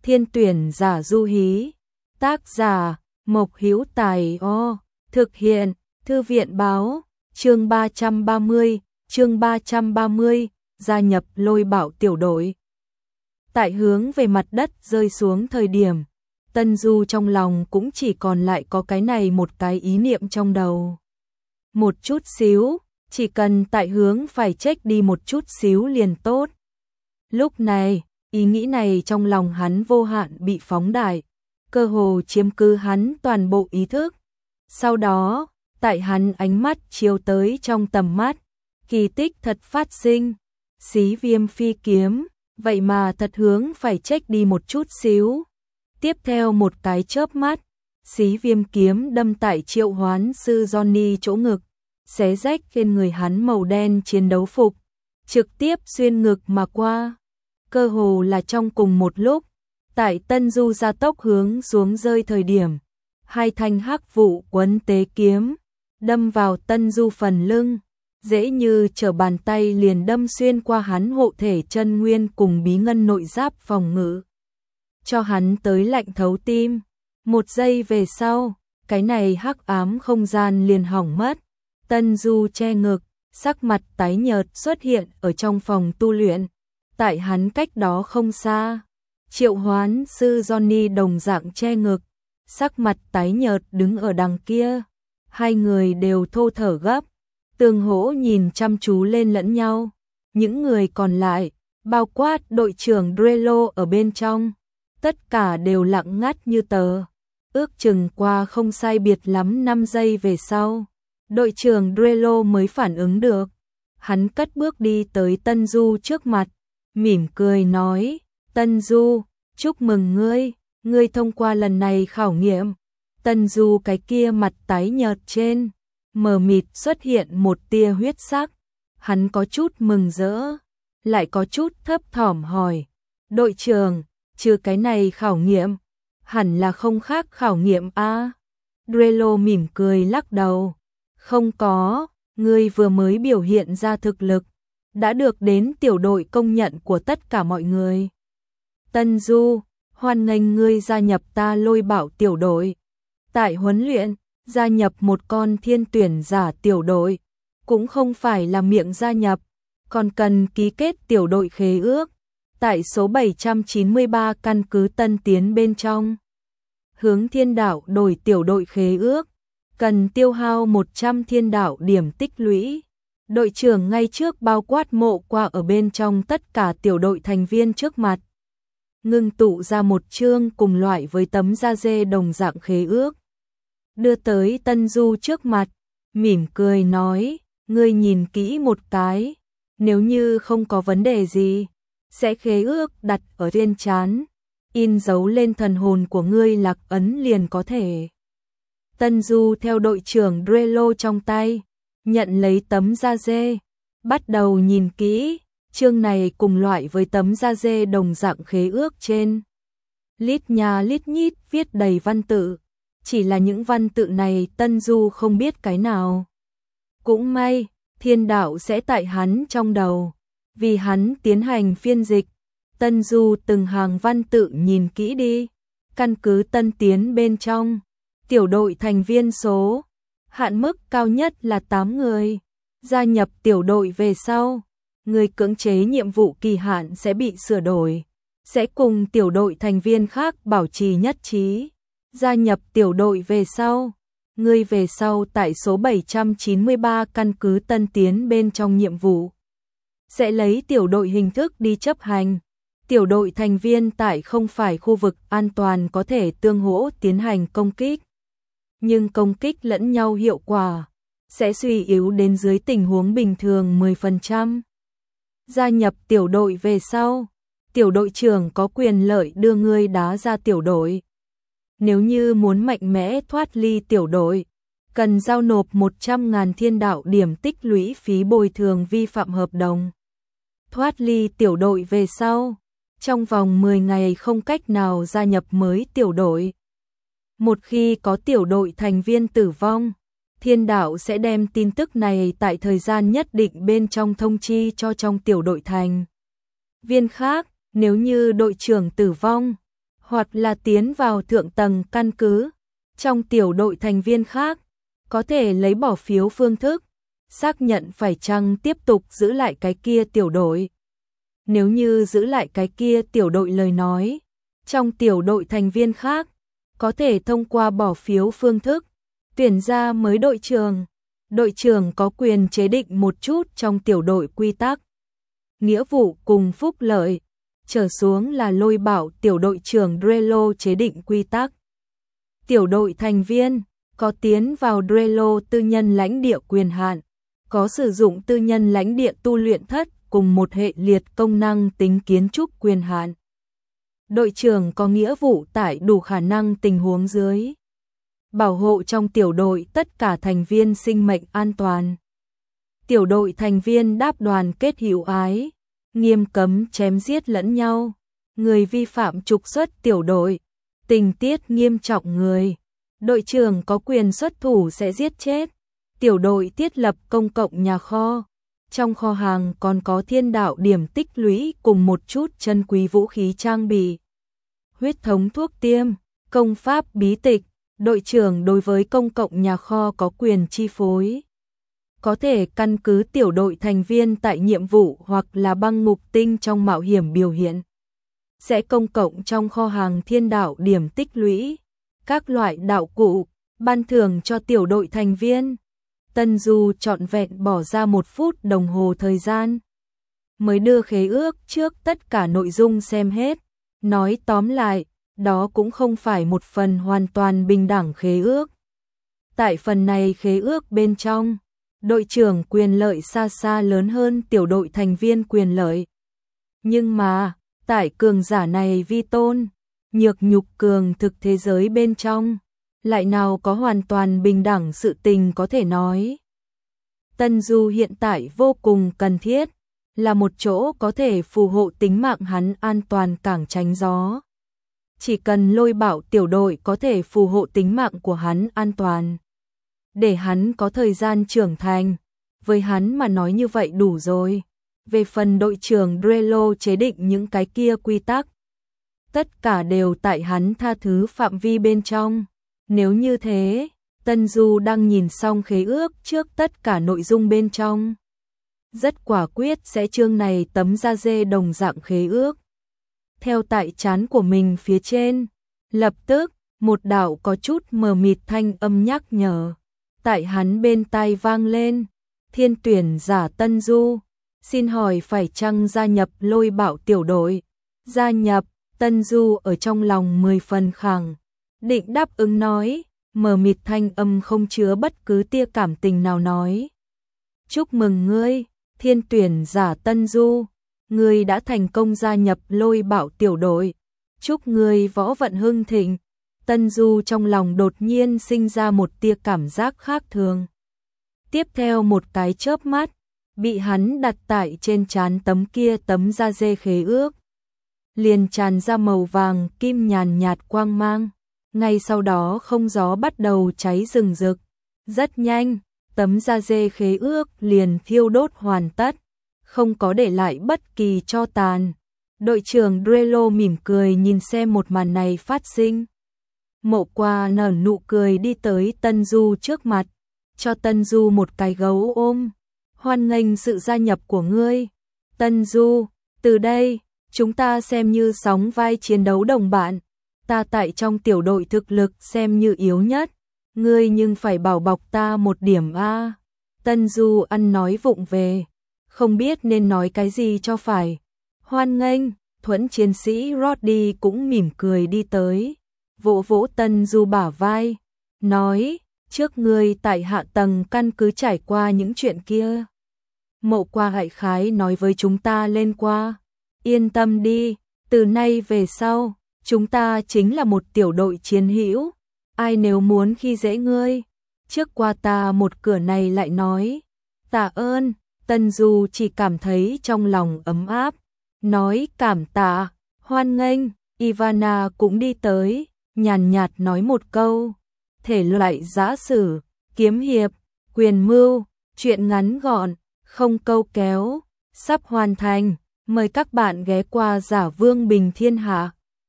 Thiên tuyển giả du hí. Tác giả Mộc Hữu Tài. Thực hiện Thư viện báo. Chương 330, gia nhập Lôi Bảo tiểu đội. Tại hướng về mặt đất rơi xuống thời điểm, Tân Du trong lòng cũng chỉ còn lại có cái này một cái ý niệm trong đầu. Một chút xíu, chỉ cần tại hướng phải check đi một chút xíu liền tốt. Lúc này, ý nghĩ này trong lòng hắn vô hạn bị phóng đại, cơ hồ chiếm cứ hắn toàn bộ ý thức. Sau đó, tại hắn ánh mắt chiếu tới trong tầm mắt, kỳ tích thật phát sinh. Xí Viêm phi kiếm, vậy mà thật hướng phải check đi một chút xíu. Tiếp theo một cái chớp mắt, Xí Viêm kiếm đâm tại Triệu Hoán sư Johnny chỗ ngực, xé rách trên người hắn màu đen chiến đấu phục, trực tiếp xuyên ngực mà qua. Cơ hồ là trong cùng một lúc, tại Tân Du gia tốc hướng xuống rơi thời điểm, hai thanh hắc vụ quấn tế kiếm đâm vào Tân Du phần lưng, dễ như trở bàn tay liền đâm xuyên qua hắn hộ thể chân nguyên cùng bí ngân nội giáp phòng ngự, cho hắn tới lạnh thấu tim. Một giây về sau, cái này hắc ám không gian liền hỏng mất. Tân Du che ngực, sắc mặt tái nhợt xuất hiện ở trong phòng tu luyện. Tại hắn cách đó không xa, Triệu Hoán sư Johnny đồng dạng che ngực, sắc mặt tái nhợt đứng ở đằng kia. Hai người đều thô thở gấp, tương hỗ nhìn chăm chú lên lẫn nhau. Những người còn lại, bao quát đội trưởng Drello ở bên trong, tất cả đều lặng ngắt như tờ. Ước chừng qua không sai biệt lắm 5 giây về sau, đội trưởng Drello mới phản ứng được. Hắn cất bước đi tới Tân Du trước mặt, mỉm cười nói, Tân Du, chúc mừng ngươi thông qua lần này khảo nghiệm. Tân Du cái kia mặt tái nhợt trên, mờ mịt xuất hiện một tia huyết sắc. Hắn có chút mừng rỡ, lại có chút thấp thỏm hỏi, đội trưởng, trừ cái này khảo nghiệm, hẳn là không khác khảo nghiệm a? Drello mỉm cười lắc đầu, không có, ngươi vừa mới biểu hiện ra thực lực, đã được đến tiểu đội công nhận của tất cả mọi người. Tân Du, hoan nghênh ngươi gia nhập ta Lôi Bảo tiểu đội. Tại huấn luyện, gia nhập một con thiên tuyển giả tiểu đội, cũng không phải là miệng gia nhập, còn cần ký kết tiểu đội khế ước. Tại số 793 căn cứ Tân Tiến bên trong, hướng thiên đạo đổi tiểu đội khế ước, cần tiêu hao 100 thiên đạo điểm tích lũy. Đội trưởng ngay trước bao quát mộ qua ở bên trong tất cả tiểu đội thành viên trước mặt, ngưng tụ ra một chương cùng loại với tấm da dê đồng dạng khế ước, đưa tới Tân Du trước mặt, mỉm cười nói, ngươi nhìn kỹ một cái, nếu như không có vấn đề gì, sẽ khế ước đặt ở trên trán, in dấu lên thần hồn của ngươi lạc ấn liền có thể. Tân Du theo đội trưởng Drello trong tay, nhận lấy tấm da dê, bắt đầu nhìn kỹ, chương này cùng loại với tấm da dê đồng dạng khế ước trên. Lít nha lít nhít viết đầy văn tự, chỉ là những văn tự này Tân Du không biết cái nào. Cũng may, thiên đạo sẽ tại hắn trong đầu, vì hắn tiến hành phiên dịch. Tân Du từng hàng văn tự nhìn kỹ đi, căn cứ Tân Tiến bên trong, tiểu đội thành viên số, hạn mức cao nhất là 8 người. Gia nhập tiểu đội về sau, người cưỡng chế nhiệm vụ kỳ hạn sẽ bị sửa đổi, sẽ cùng tiểu đội thành viên khác bảo trì nhất trí. Gia nhập tiểu đội về sau, người về sau tại số 793 căn cứ Tân Tiến bên trong nhiệm vụ, sẽ lấy tiểu đội hình thức đi chấp hành. Tiểu đội thành viên tại không phải khu vực an toàn có thể tương hỗ tiến hành công kích, nhưng công kích lẫn nhau hiệu quả sẽ suy yếu đến dưới tình huống bình thường 10%. Gia nhập tiểu đội về sau, tiểu đội trưởng có quyền lợi đưa ngươi đá ra tiểu đội. Nếu như muốn mạnh mẽ thoát ly tiểu đội, cần giao nộp 100.000 thiên đạo điểm tích lũy phí bồi thường vi phạm hợp đồng. Thoát ly tiểu đội về sau, trong vòng 10 ngày không cách nào gia nhập mới tiểu đội. Một khi có tiểu đội thành viên tử vong, thiên đạo sẽ đem tin tức này tại thời gian nhất định bên trong thông chi cho trong tiểu đội thành viên khác. Nếu như đội trưởng tử vong, hoặc là tiến vào thượng tầng căn cứ. Trong tiểu đội thành viên khác, có thể lấy bỏ phiếu phương thức, xác nhận phải chăng tiếp tục giữ lại cái kia tiểu đội. Nếu như giữ lại cái kia tiểu đội lời nói, trong tiểu đội thành viên khác, có thể thông qua bỏ phiếu phương thức, tuyển ra mới đội trưởng. Đội trưởng có quyền chế định một chút trong tiểu đội quy tắc, nghĩa vụ cùng phúc lợi. Trở xuống là Lôi Bảo tiểu đội trưởng Drelo chế định quy tắc. Tiểu đội thành viên có tiến vào Drelo tư nhân lãnh địa quyền hạn, có sử dụng tư nhân lãnh địa tu luyện thất cùng một hệ liệt công năng tính kiến trúc quyền hạn. Đội trưởng có nghĩa vụ tại đủ khả năng tình huống dưới, bảo hộ trong tiểu đội tất cả thành viên sinh mệnh an toàn. Tiểu đội thành viên đáp đoàn kết hữu ái, nghiêm cấm chém giết lẫn nhau, người vi phạm trục xuất tiểu đội, tình tiết nghiêm trọng người, đội trưởng có quyền xuất thủ sẽ giết chết. Tiểu đội thiết lập công cộng nhà kho, trong kho hàng còn có thiên đạo điểm tích lũy cùng một chút chân quý vũ khí trang bị, huyết thống thuốc tiêm, công pháp bí tịch. Đội trưởng đối với công cộng nhà kho có quyền chi phối, có thể căn cứ tiểu đội thành viên tại nhiệm vụ hoặc là băng ngục tinh trong mạo hiểm biểu hiện, sẽ công cộng trong kho hàng thiên đạo điểm tích lũy, các loại đạo cụ, ban thưởng cho tiểu đội thành viên. Tân Du trọn vẹn bỏ ra 1 phút đồng hồ thời gian, mới đưa khế ước trước tất cả nội dung xem hết. Nói tóm lại, đó cũng không phải một phần hoàn toàn bình đẳng khế ước. Tại phần này khế ước bên trong, đội trưởng quyền lợi xa xa lớn hơn tiểu đội thành viên quyền lợi. Nhưng mà, tại cường giả này vi tôn, nhược nhục cường thực thế giới bên trong, lại nào có hoàn toàn bình đẳng sự tình có thể nói. Tân Du hiện tại vô cùng cần thiết, là một chỗ có thể phù hộ tính mạng hắn an toàn cảng tránh gió. Chỉ cần Lôi Bảo tiểu đội có thể phù hộ tính mạng của hắn an toàn, để hắn có thời gian trưởng thành, với hắn mà nói như vậy đủ rồi. Về phần đội trưởng Drelo chế định những cái kia quy tắc, tất cả đều tại hắn tha thứ phạm vi bên trong. Nếu như thế, Tân Du đang nhìn xong khế ước trước tất cả nội dung bên trong, rất quả quyết sẽ chương này tấm da dê đồng dạng khế ước. Theo tại trán của mình phía trên, lập tức, một đạo có chút mờ mịt thanh âm nhắc nhở, tại hắn bên tai vang lên. Thiên tuyển giả Tân Du, xin hỏi phải chăng gia nhập Lôi Bảo tiểu đội? Gia nhập. Tân Du ở trong lòng 10 phần khẳng định đáp ứng nói, mờ mịt thanh âm không chứa bất cứ tia cảm tình nào nói. Chúc mừng ngươi, thiên tuyển giả Tân Du, ngươi đã thành công gia nhập Lôi Bảo tiểu đội. Chúc ngươi võ vận hưng thịnh. Tân Du trong lòng đột nhiên sinh ra một tia cảm giác khác thường. Tiếp theo một cái chớp mắt, bị hắn đặt tại trên trán tấm da dê khế ước, liền tràn ra màu vàng kim nhàn nhạt quang mang. Ngay sau đó không gió bắt đầu cháy rừng rực. Rất nhanh, tấm da dê khế ước liền thiêu đốt hoàn tất, không có để lại bất kỳ tro tàn. Đội trưởng Drelo mỉm cười nhìn xem một màn này phát sinh. Mộ Qua nở nụ cười đi tới Tân Du trước mặt, cho Tân Du một cái gấu ôm. Hoan nghênh sự gia nhập của ngươi, Tân Du, từ đây, chúng ta xem như sóng vai chiến đấu đồng bạn. Ta tại trong tiểu đội thực lực xem như yếu nhất, ngươi nhưng phải bảo bọc ta một điểm a. Tân Du ăn nói vụng về, không biết nên nói cái gì cho phải. Hoan nghênh. Thuẫn chiến sĩ Roddy cũng mỉm cười đi tới, vỗ vỗ Tân Du bả vai, nói, trước ngươi tại hạ tầng căn cứ trải qua những chuyện kia. Mộ Qua hại khái nói với chúng ta lên qua, yên tâm đi, từ nay về sau, chúng ta chính là một tiểu đội chiến hữu, ai nếu muốn khi dễ ngươi, trước qua ta một cửa này lại nói, tạ ơn. Tân Du chỉ cảm thấy trong lòng ấm áp, nói cảm tạ. Hoan nghênh. Ivana cũng đi tới, nhàn nhạt nói một câu, thể loại giã sử, kiếm hiệp, quyền mưu, chuyện ngắn gọn, không câu kéo, sắp hoàn thành, mời các bạn ghé qua Giả Vương Bình Thiên Hạ.